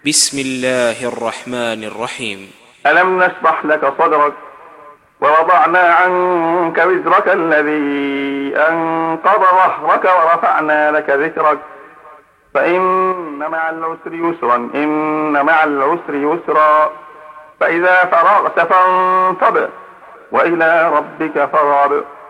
بسم الله الرحمن الرحيم. ألم نشرح لك صدرك ووضعنا عنك وزرك الذي أنقض ظهرك ورفعنا لك ذكرك فإن مع العسر يسرا إن مع العسر يسرا فإذا فرغت فانصب وإلى ربك فارغب.